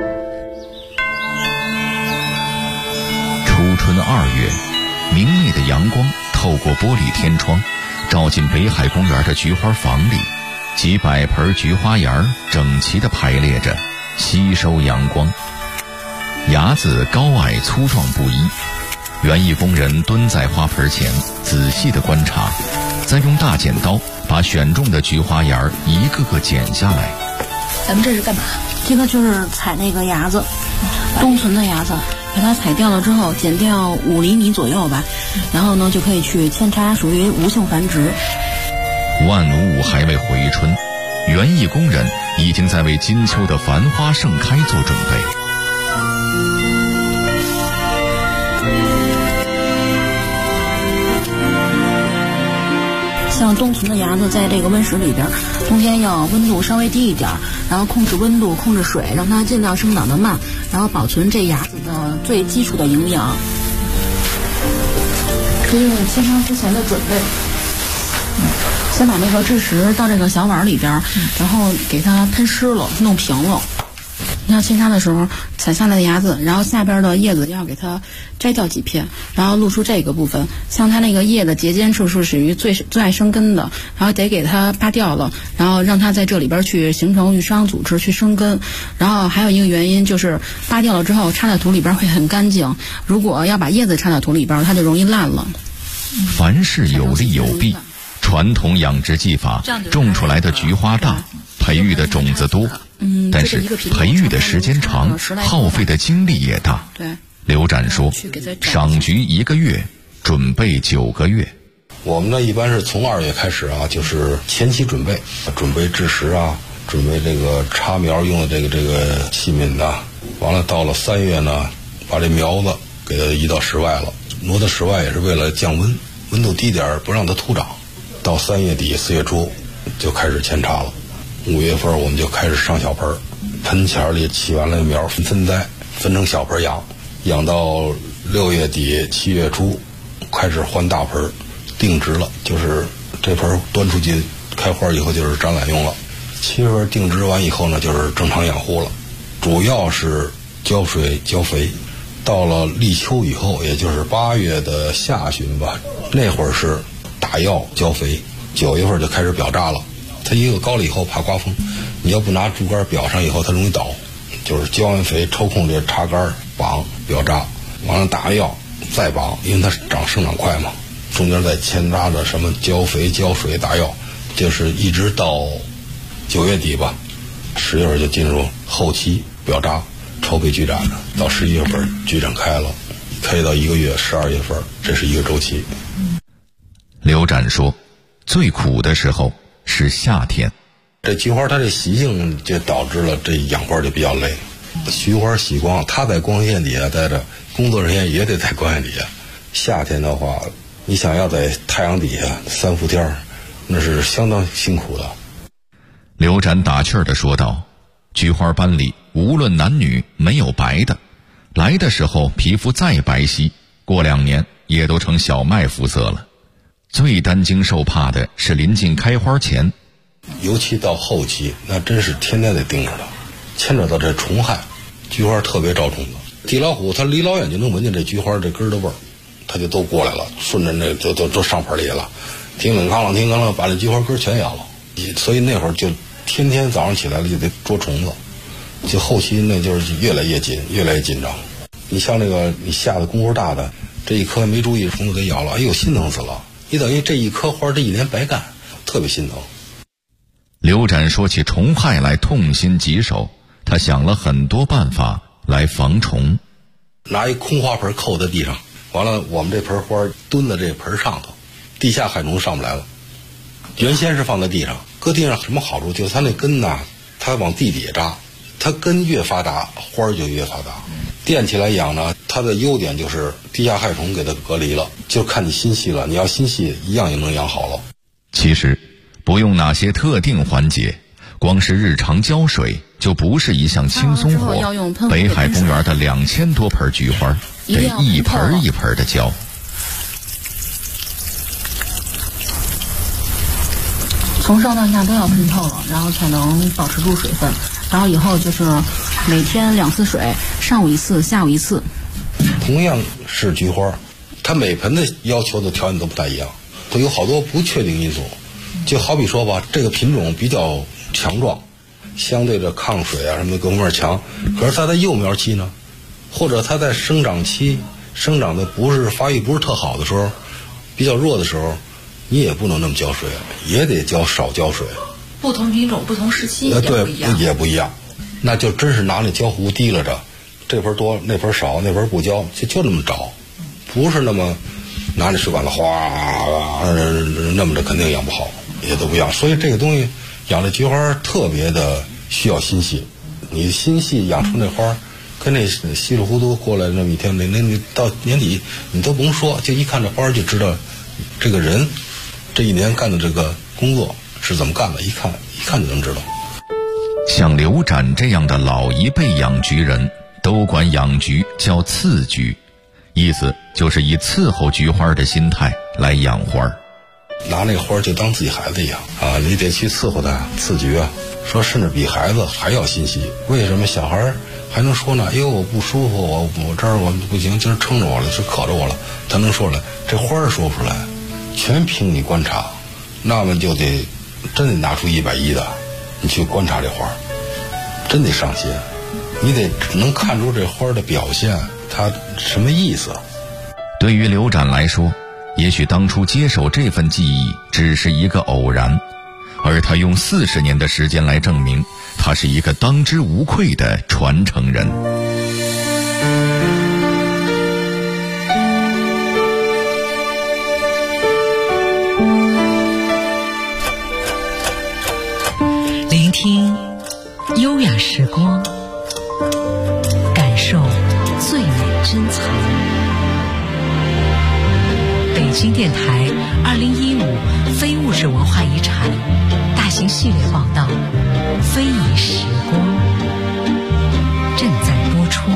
初春2月，明媚的阳光透过玻璃天窗，照进北海公园的菊花房里，几百盆菊花芽整齐地排列着，吸收阳光。芽子高矮粗壮不一，园艺工人蹲在花盆前，仔细地观察，再用大剪刀把选中的菊花芽一个个剪下来。 咱们这是干嘛？这个就是采那个芽子，冬存的芽子，把它采掉了之后，剪掉5厘米左右吧，然后呢就可以去扦插，属于无性繁殖。 万物还未回春，园艺工人已经在为金秋的繁花盛开做准备。 像冬存的芽子在这个温室里边，冬天要温度稍微低一点，然后控制温度，控制水，让它尽量生长得慢，然后保存这芽子的最基础的营养。这是扦插之前的准备，先把那个制石到这个小碗里边，然后给它喷湿了，弄平了。你像扦插的时候，采采下来的芽子，然后下边的叶子要给它摘掉几片，然后露出这个部分。像它那个叶的节间处是属于最爱生根的，然后得给它扒掉了，然后让它在这里边去形成愈伤组织去生根。然后还有一个原因就是扒掉了之后插在土里边会很干净，如果要把叶子插在土里边，它就容易烂了。 凡事有利有弊，传统养殖技法种出来的菊花大，培育的种子多，但是培育的时间长，耗费的精力也大。 对， 刘展说，赏菊1个月，准备9个月。 我们呢一般是从2月开始啊，就是前期准备制石啊，准备这个插苗用的这个器皿呐。完了到了3月呢，把这苗子给它移到室外了，挪到室外也是为了降温，温度低点不让它突长。到3月底4月初就开始扦插了，5月份我们就开始上小盆，盆前里起完了苗分栽，分成小盆养到6月底7月初开始换大盆定植了，就是这盆端出去开花以后就是展览用了。7月份定植完以后呢，就是正常养护了，主要是浇水浇肥。到了立秋以后，也就是8月的下旬吧，那会儿是打药浇肥，9月份就开始表渣了。它一个高了以后怕刮风，你要不拿竹竿表上以后它容易倒，就是浇完肥抽空这插杆绑表渣，完了打药再绑，因为它生长快嘛，中间再扦插着什么浇肥浇水打药，就是一直到9月底吧，10月份就进入后期表渣筹备菊展了，到11月份菊展开了，开到1个月12月份，这是一个周期。 刘展说，最苦的时候是夏天。 这菊花它这习性就导致了这养花就比较累。菊花喜光，它在光线底下待着，工作人员也得在光线底下。夏天的话，你想要在太阳底下3伏天，那是相当辛苦的。 刘展打趣儿地说道，菊花班里无论男女没有白的，来的时候皮肤再白皙，过2年也都成小麦肤色了。最担惊受怕的是临近开花前， 尤其到后期，那真是天天得盯着它，牵扯到这虫害，菊花特别招虫子。地老虎它离老远就能闻见这菊花这根的味儿，它就都过来了，顺着那都上盆里了，挺冷康了，把这菊花根全咬了。所以那会儿就天天早上起来了就得捉虫子，就后期那就是越来越紧张。你像那个你下的功夫大的，这一颗没注意虫子给咬了，哎呦心疼死了。你等于这一颗花这1年白干，特别心疼。 刘展说起虫害来痛心疾首，他想了很多办法来防虫。 拿一空花盆扣在地上，完了我们这盆花蹲在这盆上头，地下害虫上不来了。原先是放在地上，搁地上什么好处？就是它那根呐，它往地底下扎，它根越发达，花就越发达。垫起来养呢，它的优点就是地下害虫给它隔离了，就看你心细了。你要心细，一样也能养好了。 其实不用哪些特定环节，光是日常浇水就不是一项轻松活。北海公园的2000多盆菊花，得一盆一盆的浇。 从上到下都要喷透了，然后才能保持住水分。然后以后就是每天2次水，上午1次，下午1次。 同样是菊花，它每盆的要求的条件都不太一样，都有好多不确定因素。就好比说吧，这个品种比较强壮，相对的抗水啊什么的各方面强，可是它在幼苗期呢，或者它在生长期生长的发育不是特好的时候，比较弱的时候，你也不能那么浇水，也得少浇水。 不同品种不同时期也不一样， 也不一样。那就真是拿那浇壶提了着，这盆多那盆少，那盆不浇，就那么找，不是那么拿那水管子哗那么着肯定养不好，也都不一样。所以这个东西养这菊花特别的需要心细，你心细养出那花，跟那稀里糊涂过来那么一天，那你到年底你都甭说，就一看这花就知道这个人这1年干的这个工作是怎么干的，一看就能知道。 像刘展这样的老一辈养菊人，都管养菊叫伺菊，意思就是以伺候菊花的心态来养花。 拿那个花就当自己孩子一样啊，你得去伺候它，伺菊啊，说甚至比孩子还要心细。为什么小孩还能说呢？哎呦，我不舒服，我这儿我不行，今儿撑着我了，是渴着我了，他能说来。这花儿说不出来，全凭你观察。那么就得真得拿出110的，你去观察这花儿，真得上心，你得能看出这花儿的表现，它什么意思。 对于刘展来说，也许当初接手这份技艺只是一个偶然，而他用40年的时间来证明，他是一个当之无愧的传承人。 聆听优雅时光，感受最美珍藏。北京电台2015非物质文化遗产大型系列报道《非遗时光》正在播出。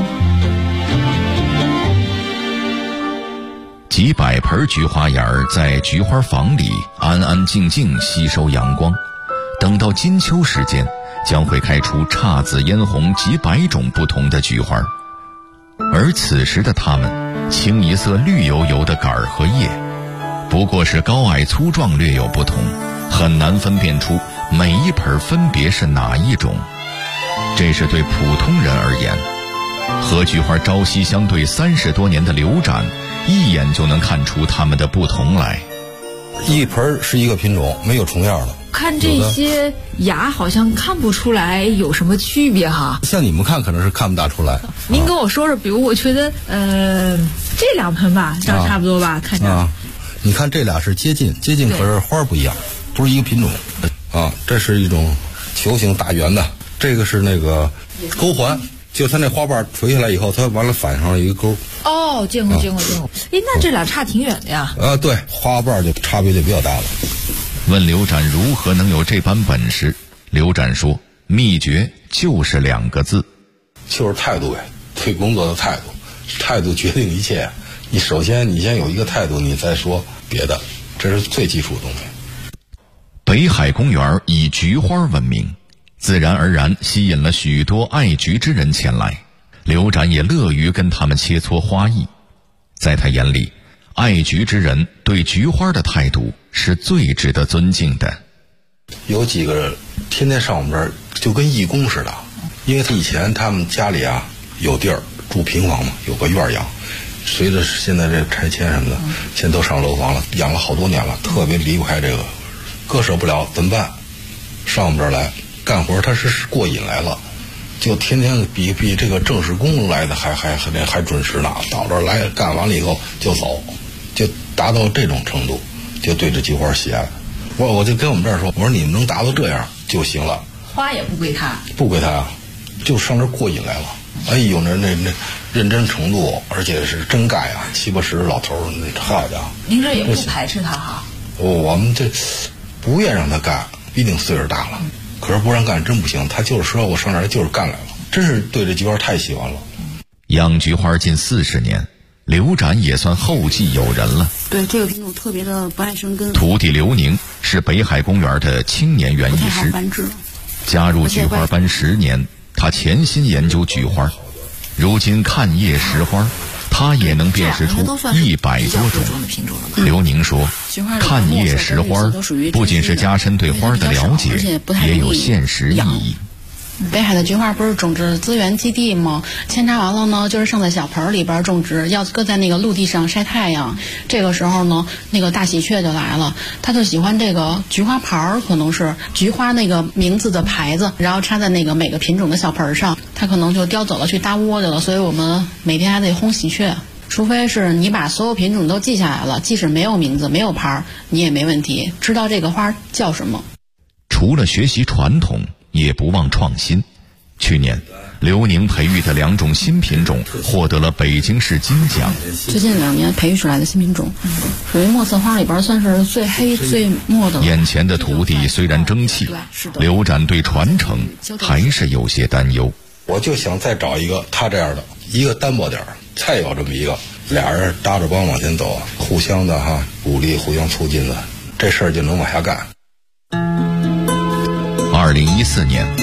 几百盆菊花芽儿在菊花房里安安静静吸收阳光，等到金秋时间，将会开出姹紫嫣红几百种不同的菊花。而此时的它们，清一色绿油油的杆儿和叶，不过是高矮粗壮略有不同，很难分辨出每一盆分别是哪一种。这是对普通人而言。和菊花朝夕相对30多年的刘展，一眼就能看出它们的不同来。 一盆是一个品种，没有重样的。 看这些芽好像看不出来有什么区别哈。 像你们看可能是看不大出来。 您跟我说说，比如我觉得这2盆吧，长差不多吧，看着。 你看这俩是接近，可是花不一样，不是一个品种啊。这是一种球形大圆的，这个是那个钩环，就它那花瓣垂下来以后，它完了反上了一个钩。 哦，见过。哎，那这俩差挺远的呀。 对，花瓣就差别就比较大了。 问刘展如何能有这般本事，刘展说，秘诀就是2个字， 就是态度呗，对工作的态度，态度决定一切。你首先你先有一个态度，你再说别的，这是最基础的东西。 北海公园以菊花闻名，自然而然吸引了许多爱菊之人前来。刘展也乐于跟他们切磋花艺，在他眼里，爱菊之人对菊花的态度是最值得尊敬的。 有几个天天上我们这儿就跟义工似的，因为以前他们家里啊有地儿住平房嘛，有个院养，随着现在这拆迁什么的，现在都上楼房了，养了好多年了，特别离不开这个，割舍不了，怎么办？上我们这儿来干活，他是过瘾来了，就天天比这个正式工来的还准时呢，到这儿来干完了以后就走，就达到这种程度，就对这菊花喜爱。我就跟我们这儿说，我说你们能达到这样就行了。 花也不归他， 不归他啊，就上这儿过瘾来了。哎呦，那认真程度，而且是真干呀，70、80老头儿，那好家伙！ 您这也不排斥他哈？ 我们这不愿让他干，毕竟岁数大了。可是不让干真不行，他就是说我上这儿就是干来了，真是对这菊花太喜欢了。 养菊花近40年，刘展也算后继有人了。 对，这个品种特别的不爱生根。 徒弟刘宁是北海公园的青年园艺师，加入菊花班10年，他潜心研究菊花，如今看叶识花，他也能辨识出100多种。刘宁说，看叶识花不仅是加深对花的了解，也有现实意义。 北海的菊花不是种植资源基地吗？扦插完了呢，就是上在小盆里边种植，要搁在那个陆地上晒太阳。这个时候呢，那个大喜鹊就来了，他就喜欢这个菊花牌儿，可能是菊花那个名字的牌子，然后插在那个每个品种的小盆上，他可能就叼走了去搭窝去了。所以我们每天还得轰喜鹊，除非是你把所有品种都记下来了，即使没有名字没有牌儿，你也没问题，知道这个花叫什么。 除了学习传统，也不忘创新。去年，刘宁培育的2种新品种获得了北京市金奖。 最近2年培育出来的新品种，属于墨色花里边算是最黑最墨的。 眼前的徒弟虽然争气，刘展对传承还是有些担忧。 我就想再找一个他这样的，一个单薄点，再有这么一个，俩人搭着帮往前走，互相的鼓励，互相促进的，这事儿就能往下干。 2014年，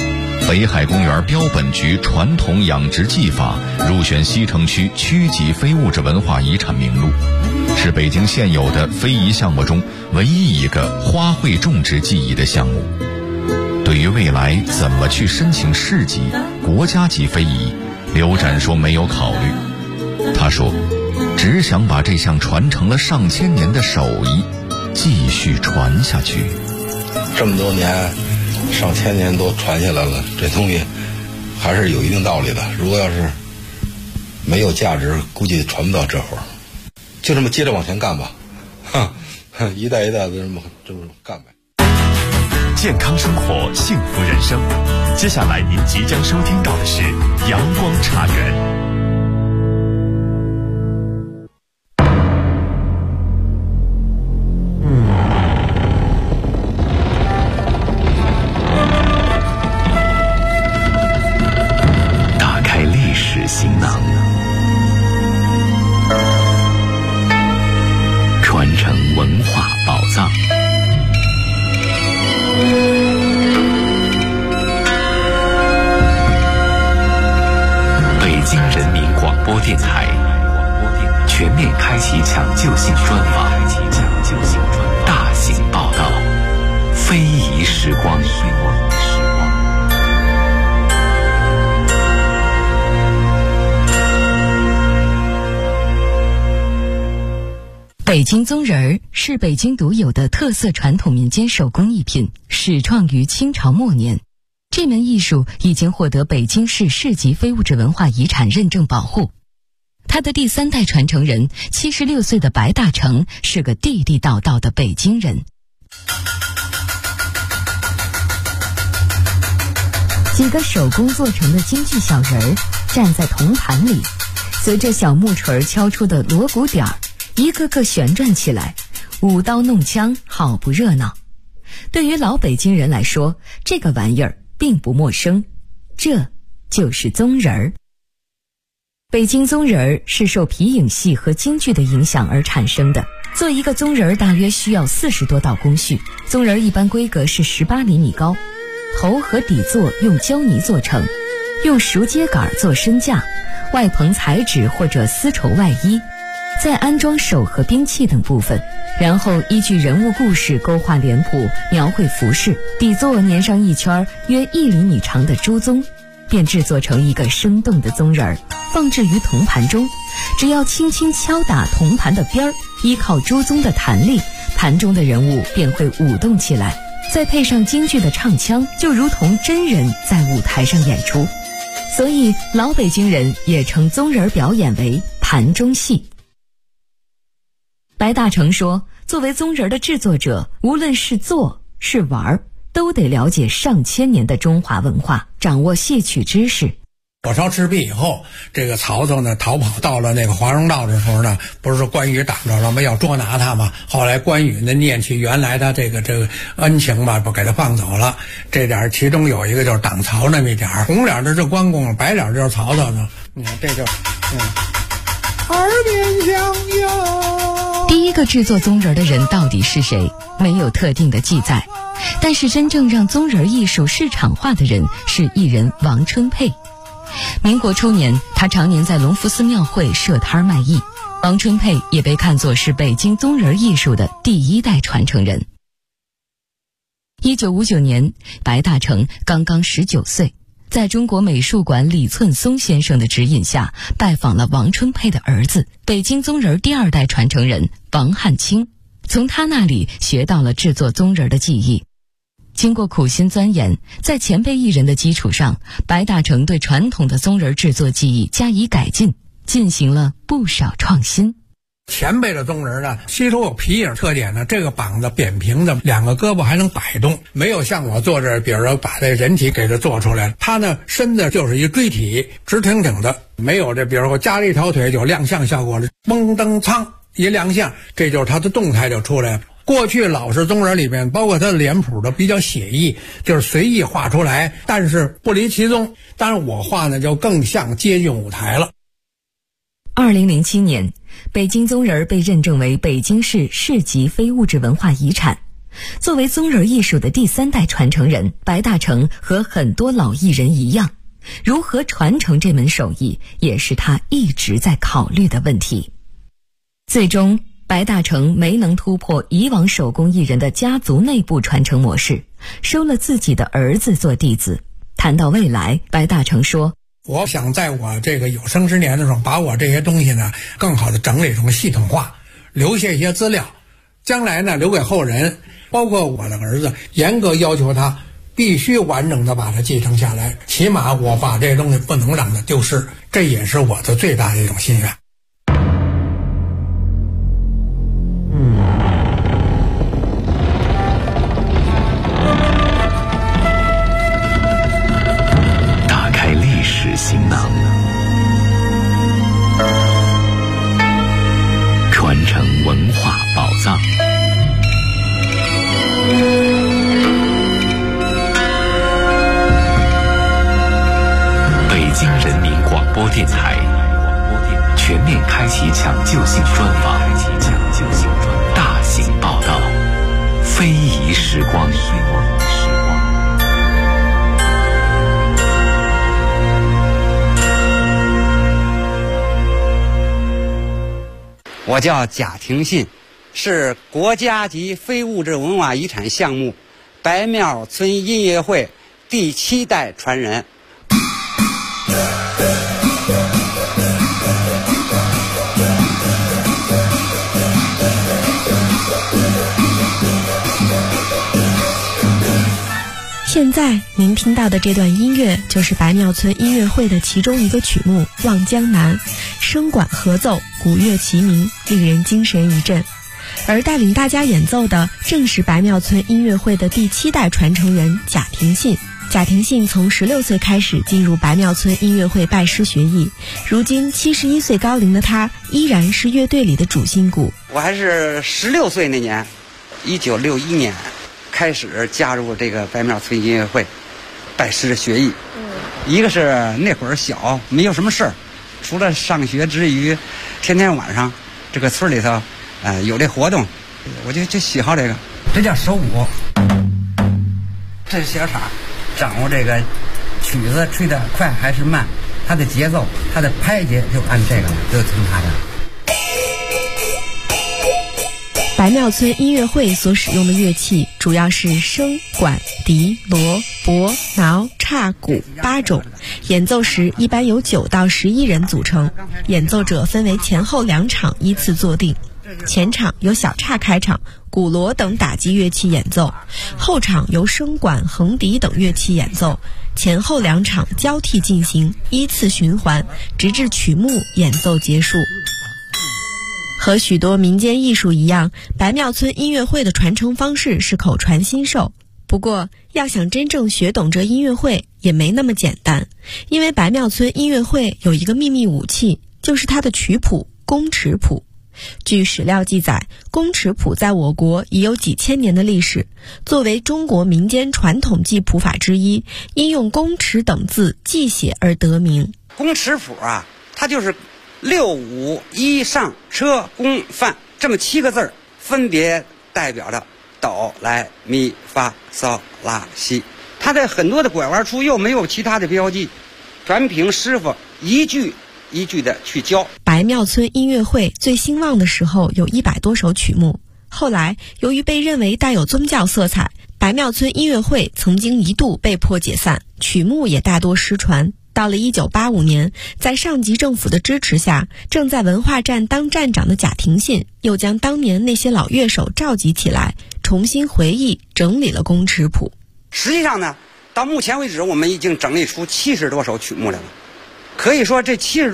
北海公园标本局传统养殖技法入选西城区区级非物质文化遗产名录，是北京现有的非遗项目中唯一一个花卉种植技艺的项目。对于未来怎么去申请市级、国家级非遗，刘展说没有考虑。他说，只想把这项传承了上千年的手艺继续传下去。 这么多年，上千年都传下来了，这东西还是有一定道理的。如果要是没有价值，估计传不到这会儿。就这么接着往前干吧，一代一代的这么干呗。 健康生活，幸福人生。接下来您即将收听到的是阳光茶园。 打开历史行囊，传承文化宝藏。北京人民广播电台全面开启抢救性专访，大型报道，非遗时光。 北京宗人儿是北京独有的特色传统民间手工艺品，始创于清朝末年。这门艺术已经获得北京市市级非物质文化遗产认证保护。他的第3代传承人76岁的白大成是个地地道道的北京人。几个手工做成的京剧小人儿站在铜盘里，随着小木锤敲出的锣鼓点儿，一个个旋转起来，舞刀弄枪，好不热闹。对于老北京人来说，这个玩意儿并不陌生，这就是宗人儿。北京宗人儿是受皮影戏和京剧的影响而产生的。做一个宗人儿大约需要40多道工序。宗人儿一般规格是18厘米高，头和底座用胶泥做成，用熟秸秆做身架，外棚彩纸或者丝绸外衣，再安装手和兵器等部分，然后依据人物故事勾画脸谱，描绘服饰，底座粘上一圈约1厘米长的朱宗，便制作成一个生动的宗人儿，放置于铜盘中。只要轻轻敲打铜盘的边儿，依靠朱宗的弹力，盘中的人物便会舞动起来，再配上京剧的唱腔，就如同真人在舞台上演出。所以老北京人也称宗人表演为盘中戏。白大成说，作为宗人的制作者，无论是做是玩，都得了解上千年的中华文化，掌握戏曲知识。 火烧赤壁以后，这个曹操呢逃跑到了那个华容道的时候呢，不是说关羽挡着了吗？要捉拿他嘛。后来关羽呢念起原来的这个恩情吧，不给他放走了。这点其中有一个就是挡曹那么一点，红脸的是关公，白脸就是曹操呢。你看这就耳边相拥。 第一个制作宗人的人到底是谁？没有特定的记载。但是真正让宗人艺术市场化的人是艺人王春佩。民国初年，他常年在隆福寺庙会设摊卖艺。王春佩也被看作是北京宗人艺术的第1代传承人。1959年，白大成刚刚19岁，在中国美术馆李寸松先生的指引下，拜访了王春佩的儿子，北京宗人第2代传承人王汉卿，从他那里学到了制作宗人的技艺。经过苦心钻研，在前辈艺人的基础上，白大成对传统的宗人制作技艺加以改进，进行了不少创新。 前辈的宗人呢，吸收有皮影特点呢，这个膀子扁平的，2个胳膊还能摆动，没有像我做这，比如说把这人体给它做出来，他呢身子就是一锥体，直挺挺的，没有这，比如说加了一条腿有亮相效果的，嘣噔噌一亮相，这就是他的动态就出来了。过去老式宗人里面，包括他的脸谱都比较写意，就是随意画出来，但是不离其宗。当然我画呢就更像接近舞台了。 2007年，北京宗人被认证为北京市市级非物质文化遗产。 作为宗人艺术的第3代传承人，白大成和很多老艺人一样，如何传承这门手艺也是他一直在考虑的问题。最终，白大成没能突破以往手工艺人的家族内部传承模式，收了自己的儿子做弟子。谈到未来，白大成说， 我想在我这个有生之年的时候，把我这些东西呢更好的整理成系统化，留下一些资料，将来呢留给后人，包括我的儿子，严格要求他必须完整的把它继承下来，起码我把这些东西不能让它丢失，这也是我的最大的一种心愿。 打开历史行囊，传承文化宝藏。北京人民广播电台全面开启抢救性专访，大型报道，非遗时光。 我叫贾廷信，是国家级非物质文化遗产项目白庙村音乐会第7代传人。 现在您听到的这段音乐就是白庙村音乐会的其中一个曲目《望江南》，声管合奏，鼓乐齐鸣，令人精神一振。而带领大家演奏的正是白庙村音乐会的第7代传承人贾廷信。贾廷信从16岁开始进入白庙村音乐会拜师学艺，如今71岁高龄的他依然是乐队里的主心骨。 我还是16岁那年，1961年开始加入这个白庙村音乐会，拜师学艺。一个是那会儿小，没有什么事儿，除了上学之余，天天晚上这个村里头，有这活动，我就喜好这个。这叫手鼓，这是小叉，掌握这个曲子吹得快还是慢，它的节奏，它的拍节就按这个了，就听它的。 白庙村音乐会所使用的乐器主要是笙、管、笛、锣、钹、挠、叉、鼓8种，演奏时一般由9到11人组成，演奏者分为前后2场依次坐定。前场由小叉开场，鼓锣等打击乐器演奏，后场由笙管、横笛等乐器演奏，前后2场交替进行，依次循环，直至曲目演奏结束。和许多民间艺术一样，白庙村音乐会的传承方式是口传心授。不过，要想真正学懂这音乐会也没那么简单，因为白庙村音乐会有一个秘密武器，就是它的曲谱宫尺谱。据史料记载，宫尺谱在我国已有几千年的历史，作为中国民间传统记谱法之一，因用宫尺等字记写而得名。 宫尺谱啊，它就是6、5、1上车宫范这么7个字，分别代表着哆来咪发嗦拉西。它在很多的拐弯处又没有其他的标记，全凭师傅一句一句的去教。 白庙村音乐会最兴旺的时候有100多首曲目，后来由于被认为带有宗教色彩，白庙村音乐会曾经一度被迫解散，曲目也大多失传。到了1985年，在上级政府的支持下，正在文化站当站长的贾廷信又将当年那些老乐手召集起来，重新回忆整理了宫尺谱。 实际上呢，到目前为止我们已经整理出70多首曲目来了，可以说这70